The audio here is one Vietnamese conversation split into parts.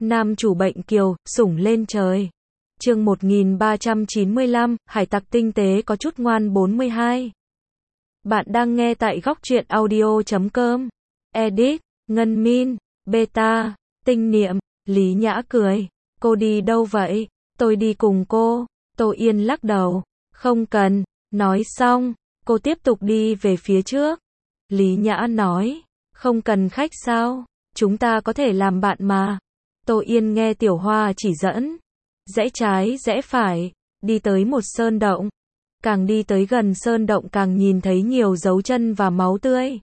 Nam chủ bệnh kiều, sủng lên trời. Chương 1395, hải tặc tinh tế có chút ngoan 42. Bạn đang nghe tại góc truyện audio.com. Edit, Ngân Min, Beta, Tinh Niệm, Lý Nhã cười. Cô đi đâu vậy? Tôi đi cùng cô. Tô Yên lắc đầu. Không cần. Nói xong, cô tiếp tục đi về phía trước. Lý Nhã nói. Không cần khách sao? Chúng ta có thể làm bạn mà. Tô Yên nghe Tiểu Hoa chỉ dẫn. Rẽ trái rẽ phải, đi tới một sơn động. Càng đi tới gần sơn động càng nhìn thấy nhiều dấu chân và máu tươi.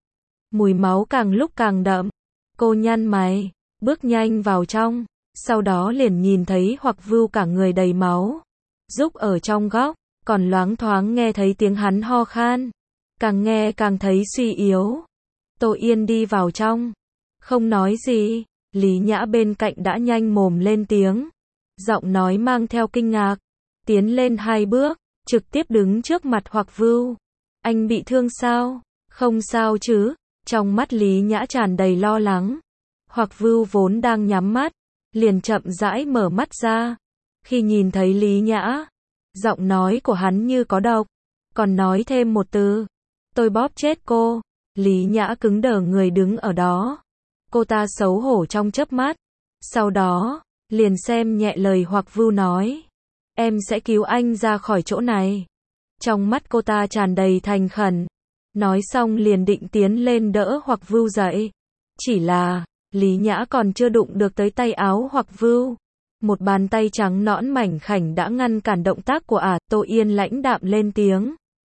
Mùi máu càng lúc càng đậm. Cô nhăn mày, bước nhanh vào trong. Sau đó liền nhìn thấy Hoặc Vưu cả người đầy máu. Rúc ở trong góc, còn loáng thoáng nghe thấy tiếng hắn ho khan. Càng nghe càng thấy suy yếu. Tô Yên đi vào trong. Không nói gì, Lý Nhã bên cạnh đã nhanh mồm lên tiếng. Giọng nói mang theo kinh ngạc. Tiến lên 2 bước, trực tiếp đứng trước mặt Hoặc Vưu. Anh bị thương sao? Không sao chứ? Trong mắt Lý Nhã tràn đầy lo lắng. Hoặc Vưu vốn đang nhắm mắt, liền chậm rãi mở mắt ra. Khi nhìn thấy Lý Nhã, giọng nói của hắn như có độc, còn nói thêm một từ. Tôi bóp chết cô. Lý Nhã cứng đờ người đứng ở đó. Cô ta xấu hổ trong chớp mắt. Sau đó, liền xem nhẹ lời Hoặc Vưu nói. Em sẽ cứu anh ra khỏi chỗ này. Trong mắt cô ta tràn đầy thành khẩn. Nói xong liền định tiến lên đỡ Hoặc Vưu dậy. Chỉ là, Lý Nhã còn chưa đụng được tới tay áo Hoặc Vưu. Một bàn tay trắng nõn mảnh khảnh đã ngăn cản động tác của ả. Tô Yên lãnh đạm lên tiếng.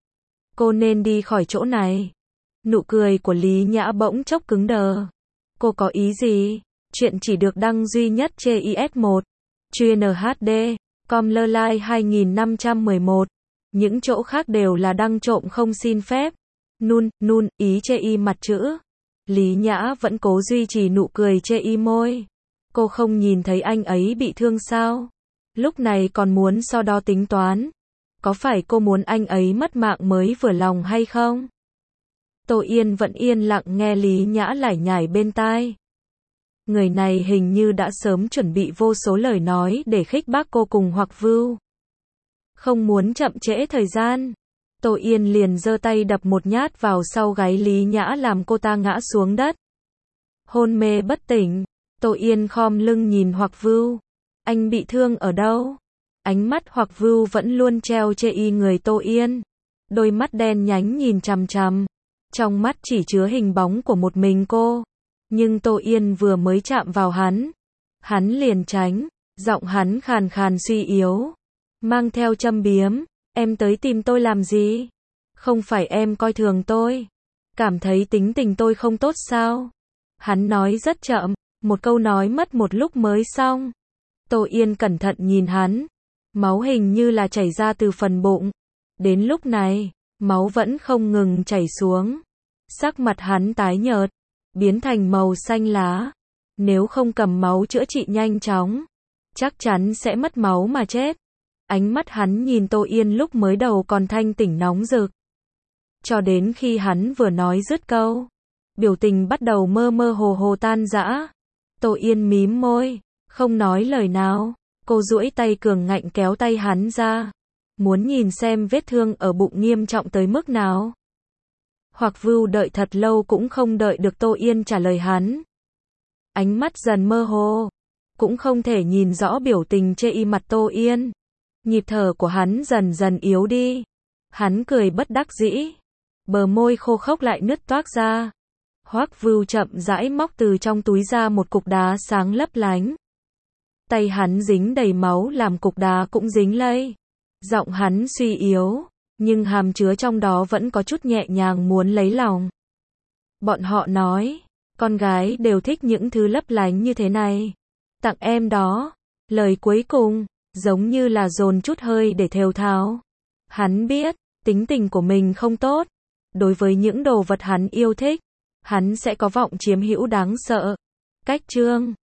Cô nên đi khỏi chỗ này. Nụ cười của Lý Nhã bỗng chốc cứng đờ. Cô có ý gì? Chuyện chỉ được đăng duy nhất trên IS1. Chuyên HD. Com Lơ Lai 2511. Những chỗ khác đều là đăng trộm không xin phép. Nun, ý chê y mặt chữ. Lý Nhã vẫn cố duy trì nụ cười chê y môi. Cô không nhìn thấy anh ấy bị thương sao? Lúc này còn muốn so đo tính toán. Có phải cô muốn anh ấy mất mạng mới vừa lòng hay không? Tô Yên vẫn yên lặng nghe Lý Nhã lải nhải bên tai. Người này hình như đã sớm chuẩn bị vô số lời nói để khích bác cô cùng Hoặc Vưu. Không muốn chậm trễ thời gian, Tô Yên liền giơ tay đập một nhát vào sau gáy Lý Nhã làm cô ta ngã xuống đất. Hôn mê bất tỉnh, Tô Yên khom lưng nhìn Hoặc Vưu. Anh bị thương ở đâu? Ánh mắt Hoặc Vưu vẫn luôn treo chê y người Tô Yên. Đôi mắt đen nhánh nhìn chằm chằm. Trong mắt chỉ chứa hình bóng của một mình cô. Nhưng Tô Yên vừa mới chạm vào hắn liền tránh, giọng hắn khàn khàn suy yếu, mang theo châm biếm. Em tới tìm tôi làm gì? Không phải em coi thường tôi, cảm thấy tính tình tôi không tốt sao? Hắn nói rất chậm, một câu nói mất một lúc mới xong. Tô Yên cẩn thận nhìn hắn, máu hình như là chảy ra từ phần bụng. Đến lúc này, máu vẫn không ngừng chảy xuống. Sắc mặt hắn tái nhợt, biến thành màu xanh lá. Nếu không cầm máu chữa trị nhanh chóng, chắc chắn sẽ mất máu mà chết. Ánh mắt hắn nhìn Tô Yên lúc mới đầu còn thanh tỉnh nóng rực. Cho đến khi hắn vừa nói dứt câu, biểu tình bắt đầu mơ mơ hồ hồ tan rã. Tô Yên mím môi, không nói lời nào. Cô duỗi tay cường ngạnh kéo tay hắn ra, muốn nhìn xem vết thương ở bụng nghiêm trọng tới mức nào. Hoặc Vưu đợi thật lâu cũng không đợi được Tô Yên trả lời hắn. Ánh mắt dần mơ hồ, cũng không thể nhìn rõ biểu tình chê y mặt Tô Yên. Nhịp thở của hắn dần dần yếu đi. Hắn cười bất đắc dĩ. Bờ môi khô khốc lại nứt toác ra. Hoặc Vưu chậm rãi móc từ trong túi ra một cục đá sáng lấp lánh. Tay hắn dính đầy máu làm cục đá cũng dính lây. Giọng hắn suy yếu, nhưng hàm chứa trong đó vẫn có chút nhẹ nhàng muốn lấy lòng. Bọn họ nói, con gái đều thích những thứ lấp lánh như thế này. Tặng em đó. Lời cuối cùng, giống như là dồn chút hơi để thều thào. Hắn biết, tính tình của mình không tốt. Đối với những đồ vật hắn yêu thích, hắn sẽ có vọng chiếm hữu đáng sợ. Cách chương